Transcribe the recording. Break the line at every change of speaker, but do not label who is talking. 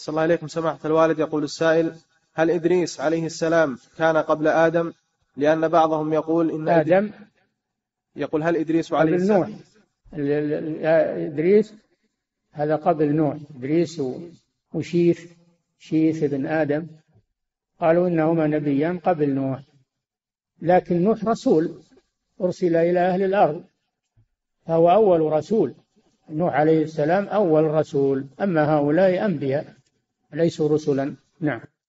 صلى الله عليكم سماحة الوالد. يقول السائل: هل إدريس عليه السلام كان قبل آدم؟ لأن بعضهم يقول إن
آدم
يقول هل إدريس عليه
قبل نوح.
السلام؟
إدريس هذا قبل نوح. إدريس وشيث ابن آدم قالوا إنهما نبيان قبل نوح، لكن نوح رسول أرسل إلى أهل الأرض، فهو أول رسول. نوح عليه السلام أول رسول، أما هؤلاء أنبياء ليسوا رسلا. نعم.